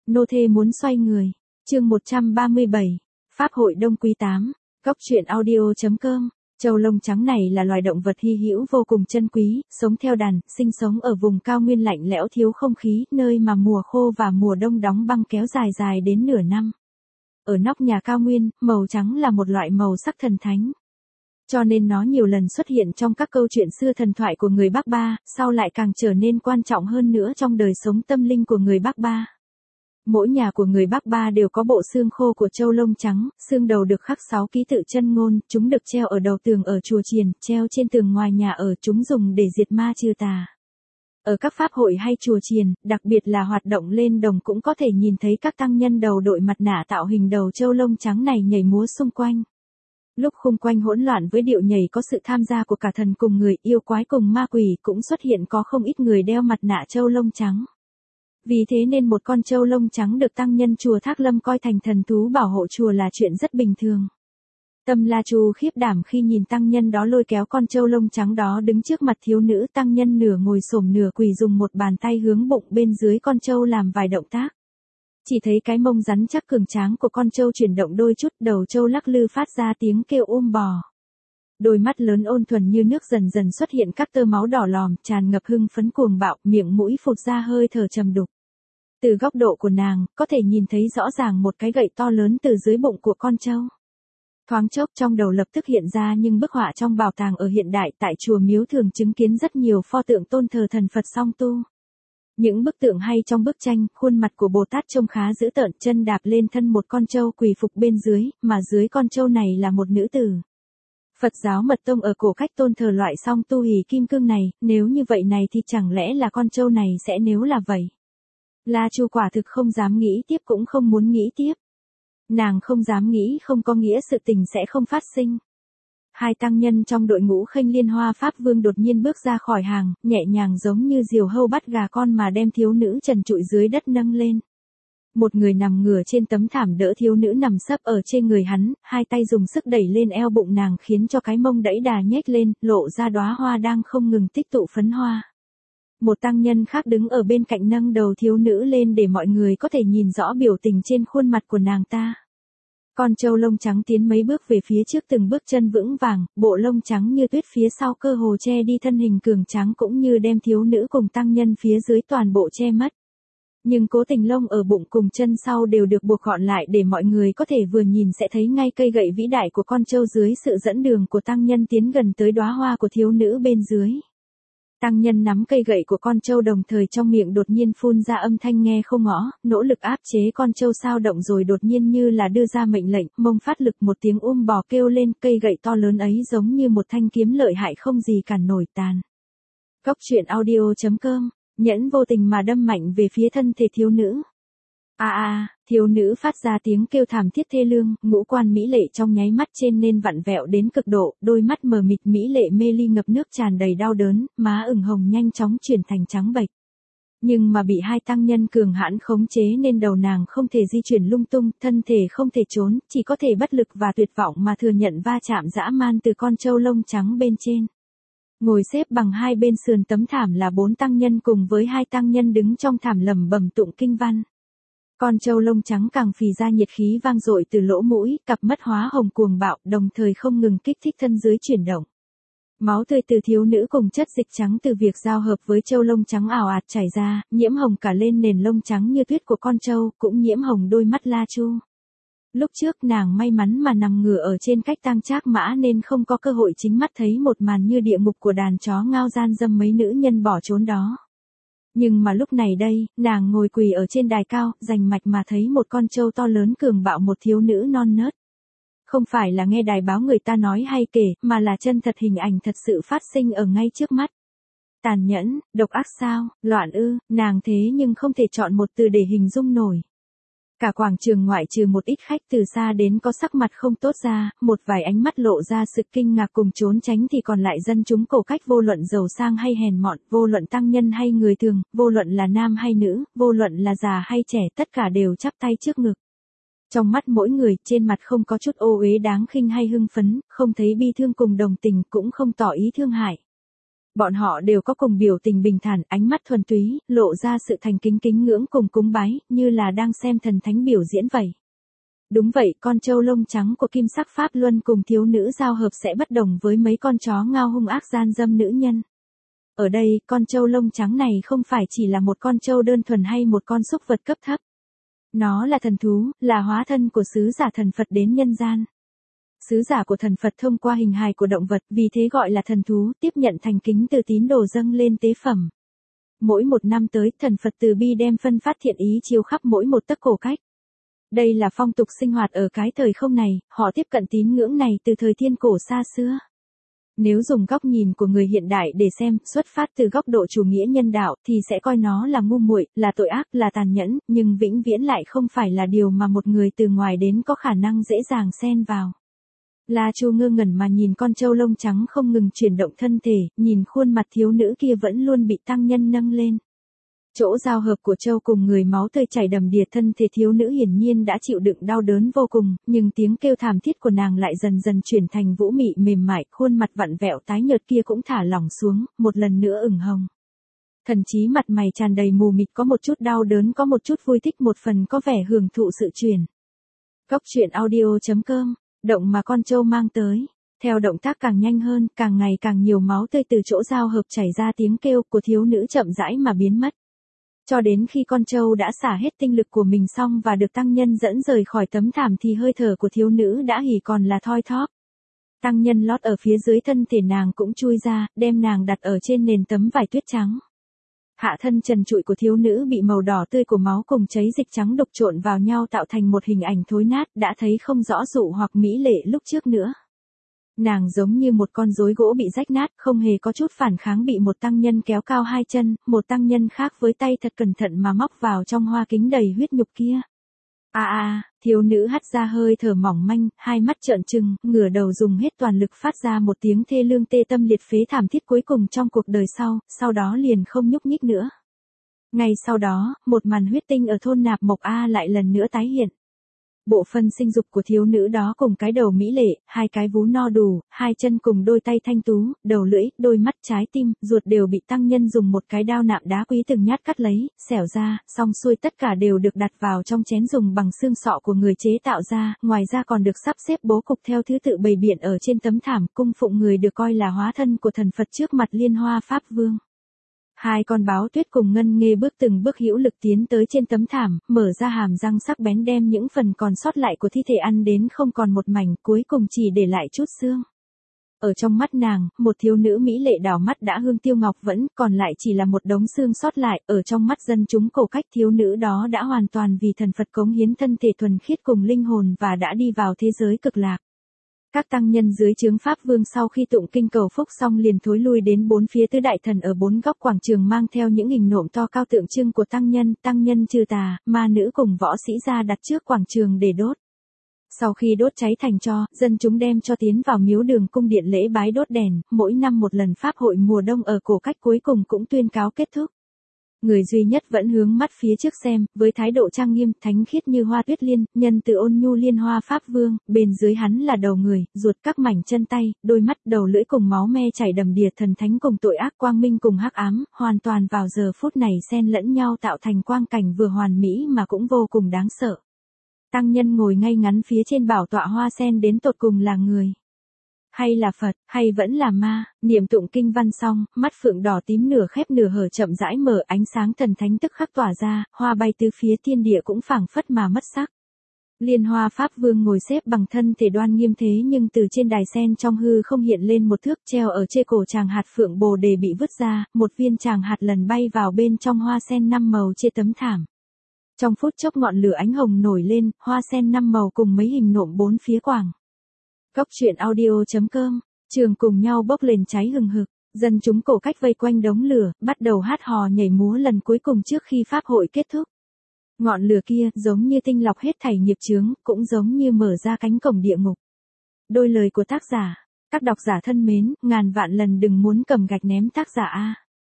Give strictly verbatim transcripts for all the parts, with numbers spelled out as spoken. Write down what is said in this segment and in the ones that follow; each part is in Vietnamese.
Nô thê muốn xoay người. Chương một trăm ba mươi bảy. Pháp hội Đông Quý tám. Góc truyện audio.com. Trâu lông trắng này là loài động vật hy hữu vô cùng chân quý, sống theo đàn, sinh sống ở vùng cao nguyên lạnh lẽo thiếu không khí, nơi mà mùa khô và mùa đông đóng băng kéo dài dài đến nửa năm. Ở nóc nhà cao nguyên, màu trắng là một loại màu sắc thần thánh. Cho nên nó nhiều lần xuất hiện trong các câu chuyện xưa thần thoại của người Bắc Ba, sau lại càng trở nên quan trọng hơn nữa trong đời sống tâm linh của người Bắc Ba. Mỗi nhà của người Bắc Ba đều có bộ xương khô của trâu lông trắng, xương đầu được khắc sáu ký tự chân ngôn, chúng được treo ở đầu tường ở chùa chiền, treo trên tường ngoài nhà ở, chúng dùng để diệt ma trừ tà. Ở các pháp hội hay chùa chiền, đặc biệt là hoạt động lên đồng cũng có thể nhìn thấy các tăng nhân đầu đội mặt nạ tạo hình đầu trâu lông trắng này nhảy múa xung quanh. Lúc khung quanh hỗn loạn với điệu nhảy có sự tham gia của cả thần cùng người, yêu quái cùng ma quỷ, cũng xuất hiện có không ít người đeo mặt nạ trâu lông trắng. Vì thế nên một con trâu lông trắng được tăng nhân chùa Thác Lâm coi thành thần thú bảo hộ chùa là chuyện rất bình thường. Tâm La Chu khiếp đảm khi nhìn tăng nhân đó lôi kéo con trâu lông trắng đó đứng trước mặt thiếu nữ, tăng nhân nửa ngồi xổm nửa quỳ dùng một bàn tay hướng bụng bên dưới con trâu làm vài động tác. Chỉ thấy cái mông rắn chắc cường tráng của con trâu chuyển động đôi chút, đầu trâu lắc lư phát ra tiếng kêu ôm bò. Đôi mắt lớn ôn thuần như nước dần dần xuất hiện các tơ máu đỏ lòm, tràn ngập hưng phấn cuồng bạo, miệng mũi phụt ra hơi thở trầm đục. Từ góc độ của nàng, có thể nhìn thấy rõ ràng một cái gậy to lớn từ dưới bụng của con trâu. Thoáng chốc trong đầu lập tức hiện ra những bức họa trong bảo tàng ở hiện đại, tại chùa miếu thường chứng kiến rất nhiều pho tượng tôn thờ thần Phật song tu. Những bức tượng hay trong bức tranh, khuôn mặt của Bồ Tát trông khá dữ tợn, chân đạp lên thân một con trâu quỳ phục bên dưới, mà dưới con trâu này là một nữ tử. Phật giáo Mật Tông ở cổ cách tôn thờ loại song tu hỷ kim cương này, nếu như vậy này thì chẳng lẽ là con trâu này sẽ nếu là vậy. La Chu quả thực không dám nghĩ tiếp cũng không muốn nghĩ tiếp. Nàng không dám nghĩ không có nghĩa sự tình sẽ không phát sinh. Hai tăng nhân trong đội ngũ Khênh Liên Hoa Pháp Vương đột nhiên bước ra khỏi hàng, nhẹ nhàng giống như diều hâu bắt gà con mà đem thiếu nữ trần trụi dưới đất nâng lên. Một người nằm ngửa trên tấm thảm đỡ thiếu nữ nằm sấp ở trên người hắn, hai tay dùng sức đẩy lên eo bụng nàng khiến cho cái mông đẫy đà nhếch lên, lộ ra đóa hoa đang không ngừng tích tụ phấn hoa. Một tăng nhân khác đứng ở bên cạnh nâng đầu thiếu nữ lên để mọi người có thể nhìn rõ biểu tình trên khuôn mặt của nàng ta. Con trâu lông trắng tiến mấy bước về phía trước, từng bước chân vững vàng, bộ lông trắng như tuyết phía sau cơ hồ che đi thân hình cường tráng cũng như đem thiếu nữ cùng tăng nhân phía dưới toàn bộ che mất. Nhưng cố tình lông ở bụng cùng chân sau đều được buộc gọn lại để mọi người có thể vừa nhìn sẽ thấy ngay cây gậy vĩ đại của con trâu dưới sự dẫn đường của tăng nhân tiến gần tới đóa hoa của thiếu nữ bên dưới. Tăng nhân nắm cây gậy của con trâu đồng thời trong miệng đột nhiên phun ra âm thanh nghe không ngõ, nỗ lực áp chế con trâu sao động rồi đột nhiên như là đưa ra mệnh lệnh, mông phát lực một tiếng um bò kêu lên, cây gậy to lớn ấy giống như một thanh kiếm lợi hại không gì cản nổi tàn. Góc truyện audio.com. Nhẫn vô tình mà đâm mạnh về phía thân thể thiếu nữ. A à, a, à, thiếu nữ phát ra tiếng kêu thảm thiết thê lương, ngũ quan mỹ lệ trong nháy mắt trên nên vặn vẹo đến cực độ, đôi mắt mờ mịt mỹ lệ mê ly ngập nước tràn đầy đau đớn, má ửng hồng nhanh chóng chuyển thành trắng bệch. Nhưng mà bị hai tăng nhân cường hãn khống chế nên đầu nàng không thể di chuyển lung tung, thân thể không thể trốn, chỉ có thể bất lực và tuyệt vọng mà thừa nhận va chạm dã man từ con trâu lông trắng bên trên. Ngồi xếp bằng hai bên sườn tấm thảm là bốn tăng nhân cùng với hai tăng nhân đứng trong thảm lẩm bẩm tụng kinh văn. Con trâu lông trắng càng phì ra nhiệt khí vang dội từ lỗ mũi, cặp mắt hóa hồng cuồng bạo, đồng thời không ngừng kích thích thân dưới chuyển động. Máu tươi từ thiếu nữ cùng chất dịch trắng từ việc giao hợp với trâu lông trắng ảo ạt chảy ra, nhiễm hồng cả lên nền lông trắng như tuyết của con trâu, cũng nhiễm hồng đôi mắt La Chu. Lúc trước nàng may mắn mà nằm ngửa ở trên cách tang trác mã nên không có cơ hội chính mắt thấy một màn như địa ngục của đàn chó ngao gian dâm mấy nữ nhân bỏ trốn đó. Nhưng mà lúc này đây, nàng ngồi quỳ ở trên đài cao, rành mạch mà thấy một con trâu to lớn cường bạo một thiếu nữ non nớt. Không phải là nghe đài báo người ta nói hay kể, mà là chân thật hình ảnh thật sự phát sinh ở ngay trước mắt. Tàn nhẫn, độc ác sao, loạn ư, nàng thế nhưng không thể chọn một từ để hình dung nổi. Cả quảng trường ngoại trừ một ít khách từ xa đến có sắc mặt không tốt ra, một vài ánh mắt lộ ra sự kinh ngạc cùng trốn tránh thì còn lại dân chúng cổ cách vô luận giàu sang hay hèn mọn, vô luận tăng nhân hay người thường, vô luận là nam hay nữ, vô luận là già hay trẻ, tất cả đều chắp tay trước ngực. Trong mắt mỗi người, trên mặt không có chút ô uế đáng khinh hay hưng phấn, không thấy bi thương cùng đồng tình, cũng không tỏ ý thương hại. Bọn họ đều có cùng biểu tình bình thản, ánh mắt thuần túy, lộ ra sự thành kính kính ngưỡng cùng cúng bái, như là đang xem thần thánh biểu diễn vậy. Đúng vậy, con trâu lông trắng của kim sắc Pháp Luân cùng thiếu nữ giao hợp sẽ bất đồng với mấy con chó ngao hung ác gian dâm nữ nhân. Ở đây, con trâu lông trắng này không phải chỉ là một con trâu đơn thuần hay một con súc vật cấp thấp. Nó là thần thú, là hóa thân của sứ giả thần Phật đến nhân gian. Sứ giả của thần Phật thông qua hình hài của động vật, vì thế gọi là thần thú, tiếp nhận thành kính từ tín đồ dâng lên tế phẩm. Mỗi một năm tới, thần Phật từ bi đem phân phát thiện ý chiếu khắp mỗi một tấc cổ cách. Đây là phong tục sinh hoạt ở cái thời không này, họ tiếp cận tín ngưỡng này từ thời thiên cổ xa xưa. Nếu dùng góc nhìn của người hiện đại để xem, xuất phát từ góc độ chủ nghĩa nhân đạo, thì sẽ coi nó là ngu muội, là tội ác, là tàn nhẫn, nhưng vĩnh viễn lại không phải là điều mà một người từ ngoài đến có khả năng dễ dàng xen vào. La Chu ngơ ngẩn mà nhìn con trâu lông trắng không ngừng chuyển động thân thể, nhìn khuôn mặt thiếu nữ kia vẫn luôn bị tăng nhân nâng lên. Chỗ giao hợp của trâu cùng người máu tươi chảy đầm đìa, thân thể thiếu nữ hiển nhiên đã chịu đựng đau đớn vô cùng, nhưng tiếng kêu thảm thiết của nàng lại dần dần chuyển thành vũ mị mềm mại, khuôn mặt vặn vẹo tái nhợt kia cũng thả lỏng xuống, một lần nữa ửng hồng. Thần chí mặt mày tràn đầy mù mịt, có một chút đau đớn, có một chút vui thích, một phần có vẻ hưởng thụ sự truyền. Góc truyện audio chấm com, động mà con trâu mang tới. Theo động tác càng nhanh hơn, càng ngày càng nhiều máu tươi từ chỗ giao hợp chảy ra, tiếng kêu của thiếu nữ chậm rãi mà biến mất. Cho đến khi con trâu đã xả hết tinh lực của mình xong và được tăng nhân dẫn rời khỏi tấm thảm thì hơi thở của thiếu nữ đã hỉ còn là thoi thóp. Tăng nhân lót ở phía dưới thân thể nàng cũng chui ra, đem nàng đặt ở trên nền tấm vải tuyết trắng. Hạ thân trần trụi của thiếu nữ bị màu đỏ tươi của máu cùng cháy dịch trắng đục trộn vào nhau tạo thành một hình ảnh thối nát, đã thấy không rõ dụ hoặc mỹ lệ lúc trước nữa. Nàng giống như một con rối gỗ bị rách nát, không hề có chút phản kháng, bị một tăng nhân kéo cao hai chân, một tăng nhân khác với tay thật cẩn thận mà móc vào trong hoa kính đầy huyết nhục kia. A a, thiếu nữ hắt ra hơi thở mỏng manh, hai mắt trợn trừng, ngửa đầu dùng hết toàn lực phát ra một tiếng thê lương tê tâm liệt phế thảm thiết cuối cùng trong cuộc đời sau, sau đó liền không nhúc nhích nữa. Ngay sau đó, một màn huyết tinh ở thôn Nạp Mộc A lại lần nữa tái hiện. Bộ phận sinh dục của thiếu nữ đó cùng cái đầu mỹ lệ, hai cái vú no đủ, hai chân cùng đôi tay thanh tú, đầu lưỡi, đôi mắt, trái tim, ruột đều bị tăng nhân dùng một cái đao nạm đá quý từng nhát cắt lấy, xẻo ra, xong xuôi tất cả đều được đặt vào trong chén dùng bằng xương sọ của người chế tạo ra, ngoài ra còn được sắp xếp bố cục theo thứ tự bày biện ở trên tấm thảm, cung phụng người được coi là hóa thân của thần Phật trước mặt Liên Hoa Pháp Vương. Hai con báo tuyết cùng ngân nghê bước từng bước hữu lực tiến tới trên tấm thảm, mở ra hàm răng sắc bén đem những phần còn sót lại của thi thể ăn đến không còn một mảnh, cuối cùng chỉ để lại chút xương. Ở trong mắt nàng, một thiếu nữ mỹ lệ đảo mắt đã hương tiêu ngọc vẫn, còn lại chỉ là một đống xương sót lại, ở trong mắt dân chúng cổ cách thiếu nữ đó đã hoàn toàn vì thần Phật cống hiến thân thể thuần khiết cùng linh hồn và đã đi vào thế giới cực lạc. Các tăng nhân dưới trướng Pháp Vương sau khi tụng kinh cầu phúc xong liền thối lui đến bốn phía tứ đại thần ở bốn góc quảng trường mang theo những hình nộm to cao tượng trưng của tăng nhân, tăng nhân trừ tà, ma nữ cùng võ sĩ ra đặt trước quảng trường để đốt. Sau khi đốt cháy thành tro, dân chúng đem cho tiến vào miếu đường cung điện lễ bái đốt đèn, mỗi năm một lần pháp hội mùa đông ở cổ cách cuối cùng cũng tuyên cáo kết thúc. Người duy nhất vẫn hướng mắt phía trước xem, với thái độ trang nghiêm, thánh khiết như hoa tuyết liên, nhân từ ôn nhu Liên Hoa Pháp Vương, bên dưới hắn là đầu người, ruột các mảnh chân tay, đôi mắt, đầu lưỡi cùng máu me chảy đầm đìa, thần thánh cùng tội ác, quang minh cùng hắc ám, hoàn toàn vào giờ phút này xen lẫn nhau tạo thành quang cảnh vừa hoàn mỹ mà cũng vô cùng đáng sợ. Tăng nhân ngồi ngay ngắn phía trên bảo tọa hoa sen đến tột cùng là người. Hay là Phật, hay vẫn là ma, niệm tụng kinh văn xong, mắt phượng đỏ tím nửa khép nửa hở chậm rãi mở, ánh sáng thần thánh tức khắc tỏa ra, hoa bay tứ phía, thiên địa cũng phảng phất mà mất sắc. Liên Hoa Pháp Vương ngồi xếp bằng thân thể đoan nghiêm thế nhưng từ trên đài sen trong hư không hiện lên một thước treo ở trên cổ tràng hạt phượng bồ đề bị vứt ra, một viên tràng hạt lần bay vào bên trong hoa sen năm màu trên tấm thảm. Trong phút chốc ngọn lửa ánh hồng nổi lên, hoa sen năm màu cùng mấy hình nộm bốn phía quảng. Góc truyện audio chấm com, trường cùng nhau bốc lên cháy hừng hực, dân chúng cổ cách vây quanh đống lửa, bắt đầu hát hò nhảy múa lần cuối cùng trước khi pháp hội kết thúc. Ngọn lửa kia, giống như tinh lọc hết thảy nghiệp chướng, cũng giống như mở ra cánh cổng địa ngục. Đôi lời của tác giả, các độc giả thân mến, ngàn vạn lần đừng muốn cầm gạch ném tác giả A.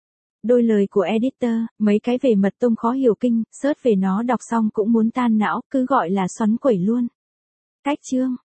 Đôi lời của editor, mấy cái về mật tông khó hiểu kinh, search về nó đọc xong cũng muốn tan não, cứ gọi là xoắn quẩy luôn. Cách chương